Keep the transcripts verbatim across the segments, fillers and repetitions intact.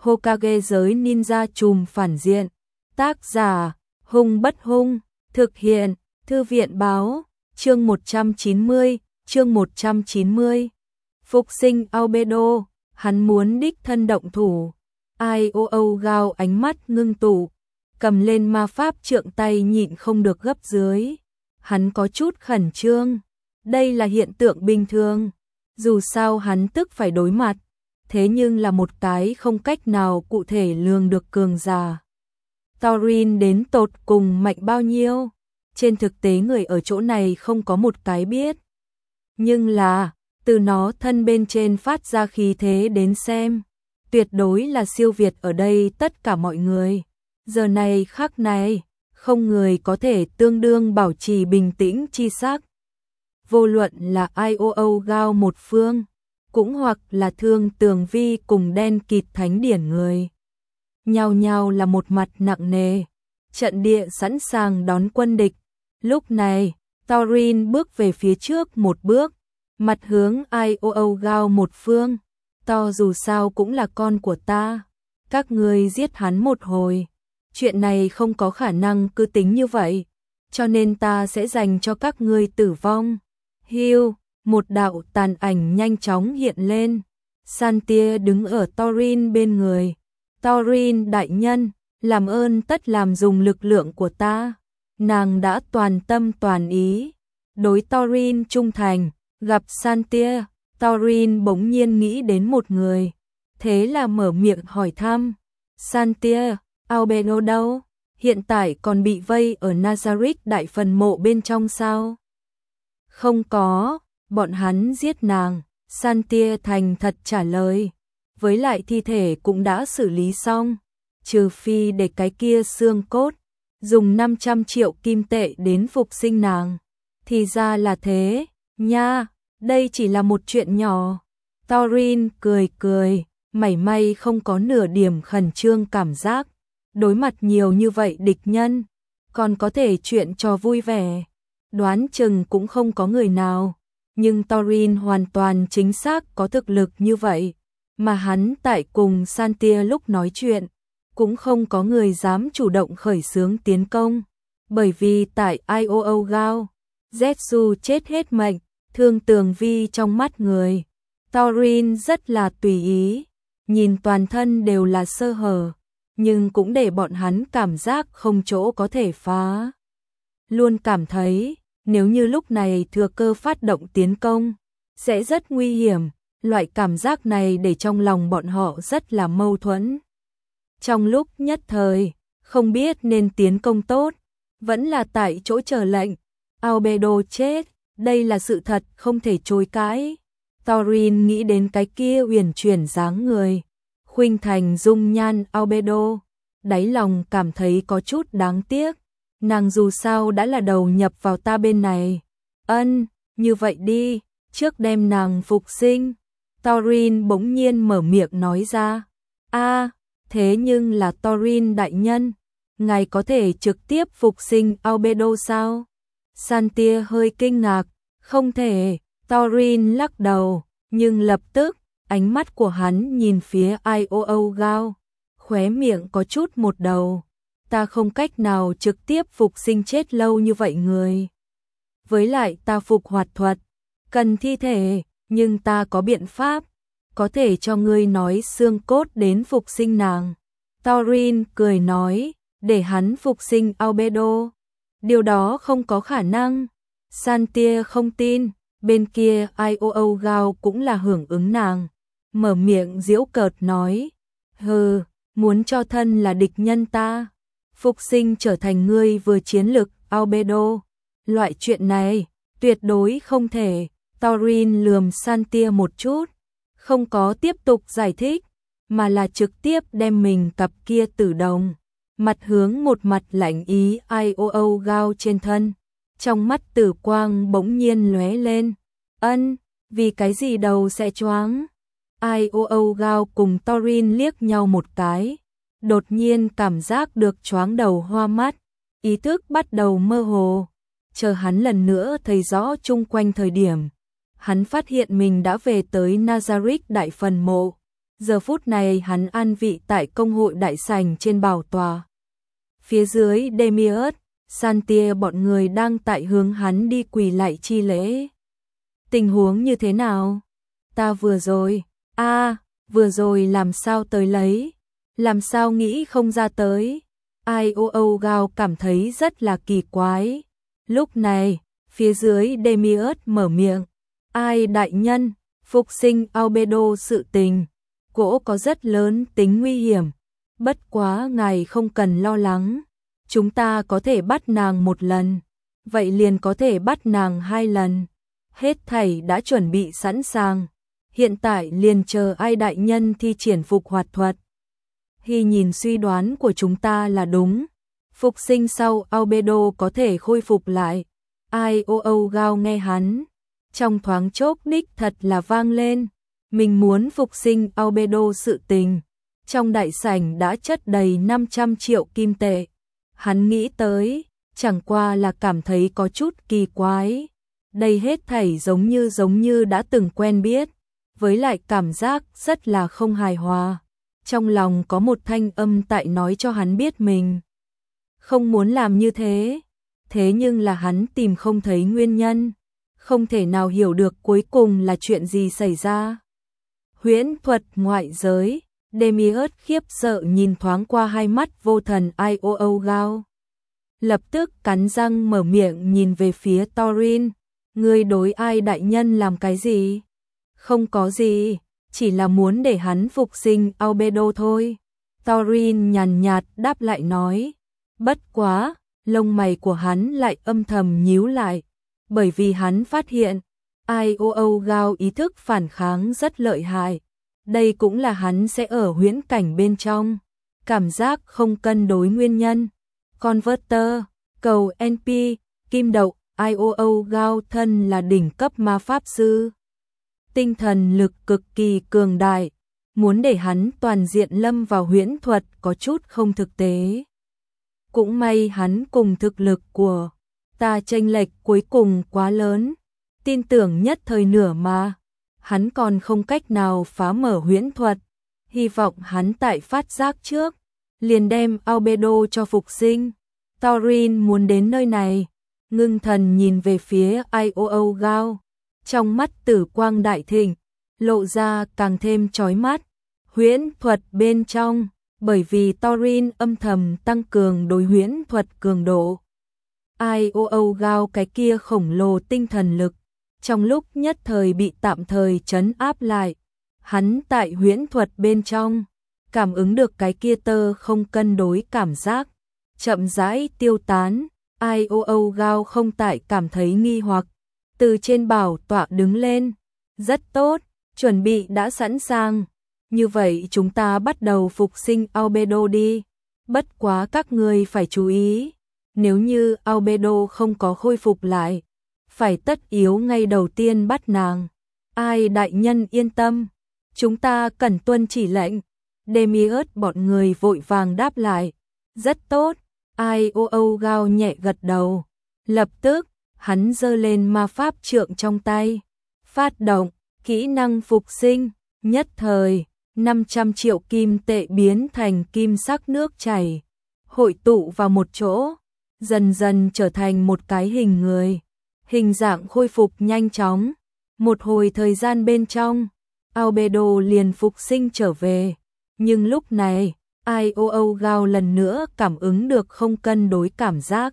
Hokage giới ninja trùm phản diện. Tác giả, Hung Bất Hung, thực hiện, Thư viện báo, chương một trăm chín mươi, chương một trăm chín mươi. Phục sinh Albedo, hắn muốn đích thân động thủ. I O O Gao ánh mắt ngưng tụ, cầm lên ma pháp trượng tay nhịn không được gấp dưới. Hắn có chút khẩn trương, đây là hiện tượng bình thường. Dù sao hắn tức phải đối mặt, thế nhưng là một cái không cách nào cụ thể lường được cường giả. Thorin đến tột cùng mạnh bao nhiêu? Trên thực tế người ở chỗ này không có một cái biết. Nhưng là, từ nó thân bên trên phát ra khí thế đến xem, tuyệt đối là siêu việt ở đây tất cả mọi người. Giờ này khắc này, không người có thể tương đương bảo trì bình tĩnh chi sắc. Vô luận là I O O Gao một phương, cũng hoặc là Thương Tường Vi cùng đen kịt thánh điển người. Nhao nhao là một mặt nặng nề, trận địa sẵn sàng đón quân địch. Lúc này, Thorin bước về phía trước một bước, mặt hướng I O O Gao một phương. To dù sao cũng là con của ta, các ngươi giết hắn một hồi. Chuyện này không có khả năng cứ tính như vậy, cho nên ta sẽ dành cho các ngươi tử vong. Hiu, một đạo tàn ảnh nhanh chóng hiện lên. Santia đứng ở Thorin bên người. Thorin đại nhân, làm ơn tất làm dùng lực lượng của ta. Nàng đã toàn tâm toàn ý đối Thorin trung thành. Gặp Santia, Thorin bỗng nhiên nghĩ đến một người, thế là mở miệng hỏi thăm. Santia, Albedo đâu? Hiện tại còn bị vây ở Nazarick đại phần mộ bên trong sao? Không có, bọn hắn giết nàng. Santia thành thật trả lời. Với lại thi thể cũng đã xử lý xong, trừ phi để cái kia xương cốt, dùng năm trăm triệu kim tệ đến phục sinh nàng. Thì ra là thế, nha, đây chỉ là một chuyện nhỏ. Thorin cười cười, mảy may không có nửa điểm khẩn trương cảm giác. Đối mặt nhiều như vậy địch nhân, còn có thể chuyện trò vui vẻ, đoán chừng cũng không có người nào. Nhưng Thorin hoàn toàn chính xác có thực lực như vậy, mà hắn tại cùng Santia lúc nói chuyện, cũng không có người dám chủ động khởi xướng tiến công. Bởi vì tại I O O Gao, Zetsu chết hết mệnh, Thương Tường Vi trong mắt người. Thorin rất là tùy ý, nhìn toàn thân đều là sơ hở, nhưng cũng để bọn hắn cảm giác không chỗ có thể phá. Luôn cảm thấy, nếu như lúc này thừa cơ phát động tiến công, sẽ rất nguy hiểm. Loại cảm giác này để trong lòng bọn họ rất là mâu thuẫn. Trong lúc nhất thời, không biết nên tiến công tốt, vẫn là tại chỗ chờ lệnh. Albedo chết, đây là sự thật không thể chối cãi. Thorin nghĩ đến cái kia uyển chuyển dáng người, khuynh thành dung nhan Albedo, đáy lòng cảm thấy có chút đáng tiếc. Nàng dù sao đã là đầu nhập vào ta bên này. Ân, như vậy đi, trước đem nàng phục sinh. Thorin bỗng nhiên mở miệng nói ra. A, thế nhưng là Thorin đại nhân, ngài có thể trực tiếp phục sinh Albedo sao? Santia hơi kinh ngạc. Không thể. Thorin lắc đầu, nhưng lập tức, ánh mắt của hắn nhìn phía I O O Gao, khóe miệng có chút một đầu. Ta không cách nào trực tiếp phục sinh chết lâu như vậy người. Với lại ta phục hoạt thuật, cần thi thể, nhưng ta có biện pháp, có thể cho ngươi nói xương cốt đến phục sinh nàng. Thorin cười nói, để hắn phục sinh Albedo. Điều đó không có khả năng. Santia không tin, bên kia I O O Gao cũng là hưởng ứng nàng. Mở miệng giễu cợt nói, hừ, muốn cho thân là địch nhân ta, phục sinh trở thành ngươi vừa chiến lực Albedo. Loại chuyện này, tuyệt đối không thể. Thorin lườm Santia một chút, không có tiếp tục giải thích, mà là trực tiếp đem mình cặp kia tử đồng, mặt hướng một mặt lạnh ý I O O Gao trên thân. Trong mắt tử quang bỗng nhiên lóe lên. Ân, vì cái gì đầu sẽ choáng? I O O Gao cùng Thorin liếc nhau một cái, đột nhiên cảm giác được choáng đầu hoa mắt, ý thức bắt đầu mơ hồ. Chờ hắn lần nữa thấy rõ chung quanh thời điểm, hắn phát hiện mình đã về tới Nazarick đại phần mộ. Giờ phút này hắn an vị tại công hội đại sảnh trên bảo tòa. Phía dưới Demiurge, Santia bọn người đang tại hướng hắn đi quỳ lạy chi lễ. Tình huống như thế nào? Ta vừa rồi, a à, vừa rồi làm sao tới lấy? Làm sao nghĩ không ra tới? Ai ô ô Gao cảm thấy rất là kỳ quái. Lúc này, phía dưới Demiurge mở miệng. Ai đại nhân, phục sinh Albedo sự tình. Cỗ có rất lớn tính nguy hiểm. Bất quá ngài không cần lo lắng. Chúng ta có thể bắt nàng một lần. Vậy liền có thể bắt nàng hai lần. Hết thảy đã chuẩn bị sẵn sàng. Hiện tại liền chờ ai đại nhân thi triển phục hoạt thuật. Hy nhìn suy đoán của chúng ta là đúng. Phục sinh sau Albedo có thể khôi phục lại. Ai ô ô Gao nghe hắn. Trong thoáng chốc đích thật là vang lên. Mình muốn phục sinh Albedo sự tình. Trong đại sảnh đã chất đầy năm trăm triệu kim tệ. Hắn nghĩ tới, chẳng qua là cảm thấy có chút kỳ quái. Đây hết thảy giống như giống như đã từng quen biết. Với lại cảm giác rất là không hài hòa. Trong lòng có một thanh âm tại nói cho hắn biết mình không muốn làm như thế. Thế nhưng là hắn tìm không thấy nguyên nhân. Không thể nào hiểu được cuối cùng là chuyện gì xảy ra. Huyễn thuật ngoại giới, Demiurge khiếp sợ nhìn thoáng qua hai mắt vô thần ai ô ô Gao. Lập tức cắn răng mở miệng nhìn về phía Thorin. Ngươi đối ai đại nhân làm cái gì? Không có gì, chỉ là muốn để hắn phục sinh Albedo thôi. Thorin nhàn nhạt đáp lại nói. Bất quá, lông mày của hắn lại âm thầm nhíu lại. Bởi vì hắn phát hiện, ai ô ô Gao ý thức phản kháng rất lợi hại. Đây cũng là hắn sẽ ở huyễn cảnh bên trong. Cảm giác không cân đối nguyên nhân. Converter, cầu en pê, kim đậu, ai ô ô Gao thân là đỉnh cấp ma pháp sư. Tinh thần lực cực kỳ cường đại. Muốn để hắn toàn diện lâm vào huyễn thuật có chút không thực tế. Cũng may hắn cùng thực lực của ta chênh lệch cuối cùng quá lớn. Tin tưởng nhất thời nửa mà. Hắn còn không cách nào phá mở huyễn thuật. Hy vọng hắn tại phát giác trước. Liền đem Albedo cho phục sinh. Thorin muốn đến nơi này. Ngưng thần nhìn về phía ai ô ô Gao. Trong mắt tử quang đại thịnh. Lộ ra càng thêm chói mắt. Huyễn thuật bên trong. Bởi vì Thorin âm thầm tăng cường đối huyễn thuật cường độ. Ai ô ô Gao cái kia khổng lồ tinh thần lực. Trong lúc nhất thời bị tạm thời trấn áp lại. Hắn tại huyễn thuật bên trong. Cảm ứng được cái kia tơ không cân đối cảm giác. Chậm rãi tiêu tán. Ai ô ô Gao không tại cảm thấy nghi hoặc. Từ trên bảo tọa đứng lên. Rất tốt, chuẩn bị đã sẵn sàng. Như vậy chúng ta bắt đầu phục sinh Albedo đi. Bất quá các người phải chú ý. Nếu như Albedo không có khôi phục lại, phải tất yếu ngay đầu tiên bắt nàng. Ai đại nhân yên tâm, chúng ta cần tuân chỉ lệnh. Demiurge bọn người vội vàng đáp lại. Rất tốt, ai ô ô Gao nhẹ gật đầu. Lập tức, hắn giơ lên ma pháp trượng trong tay. Phát động, kỹ năng phục sinh, nhất thời, năm trăm triệu kim tệ biến thành kim sắc nước chảy. Hội tụ vào một chỗ, dần dần trở thành một cái hình người. Hình dạng khôi phục nhanh chóng. Một hồi thời gian bên trong, Albedo liền phục sinh trở về. Nhưng lúc này, ai ô ô Gao lần nữa cảm ứng được không cân đối cảm giác.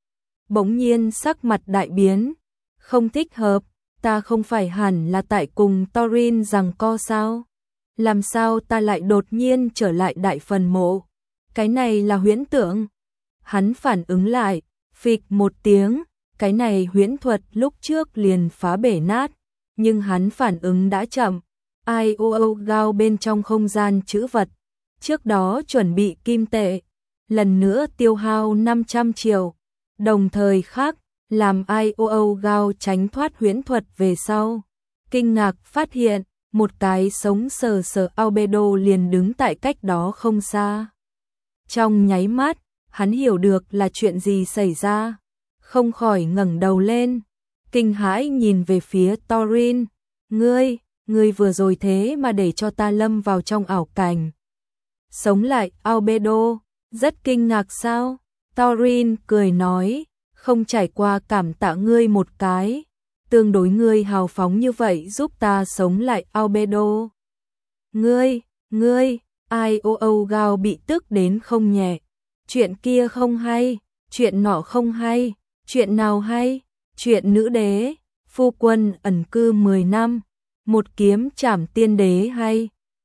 Bỗng nhiên sắc mặt đại biến. Không thích hợp, ta không phải hẳn là tại cùng Thorin giằng co sao? Làm sao ta lại đột nhiên trở lại đại phần mộ? Cái này là huyễn tưởng. Hắn phản ứng lại, phịch một tiếng. Cái này huyễn thuật lúc trước liền phá bể nát. Nhưng hắn phản ứng đã chậm. Ai ô ô Gao bên trong không gian trữ vật. Trước đó chuẩn bị kim tệ. Lần nữa tiêu hao năm trăm triệu. Đồng thời khác, làm ai ô ô Gao tránh thoát huyễn thuật về sau. Kinh ngạc phát hiện, một cái sống sờ sờ Albedo liền đứng tại cách đó không xa. Trong nháy mắt, hắn hiểu được là chuyện gì xảy ra. Không khỏi ngẩng đầu lên, kinh hãi nhìn về phía Thorin. Ngươi, ngươi vừa rồi thế mà để cho ta lâm vào trong ảo cảnh. Sống lại, Albedo, rất kinh ngạc sao? Thorin cười nói, không trải qua cảm tạ ngươi một cái, tương đối ngươi hào phóng như vậy giúp ta sống lại, Albedo. Ngươi, ngươi, ai ô ô Gao bị tức đến không nhẹ. Chuyện kia không hay, chuyện nọ không hay, chuyện nào hay? Chuyện nữ đế, phu quân ẩn cư mười năm, một kiếm trảm tiên đế hay,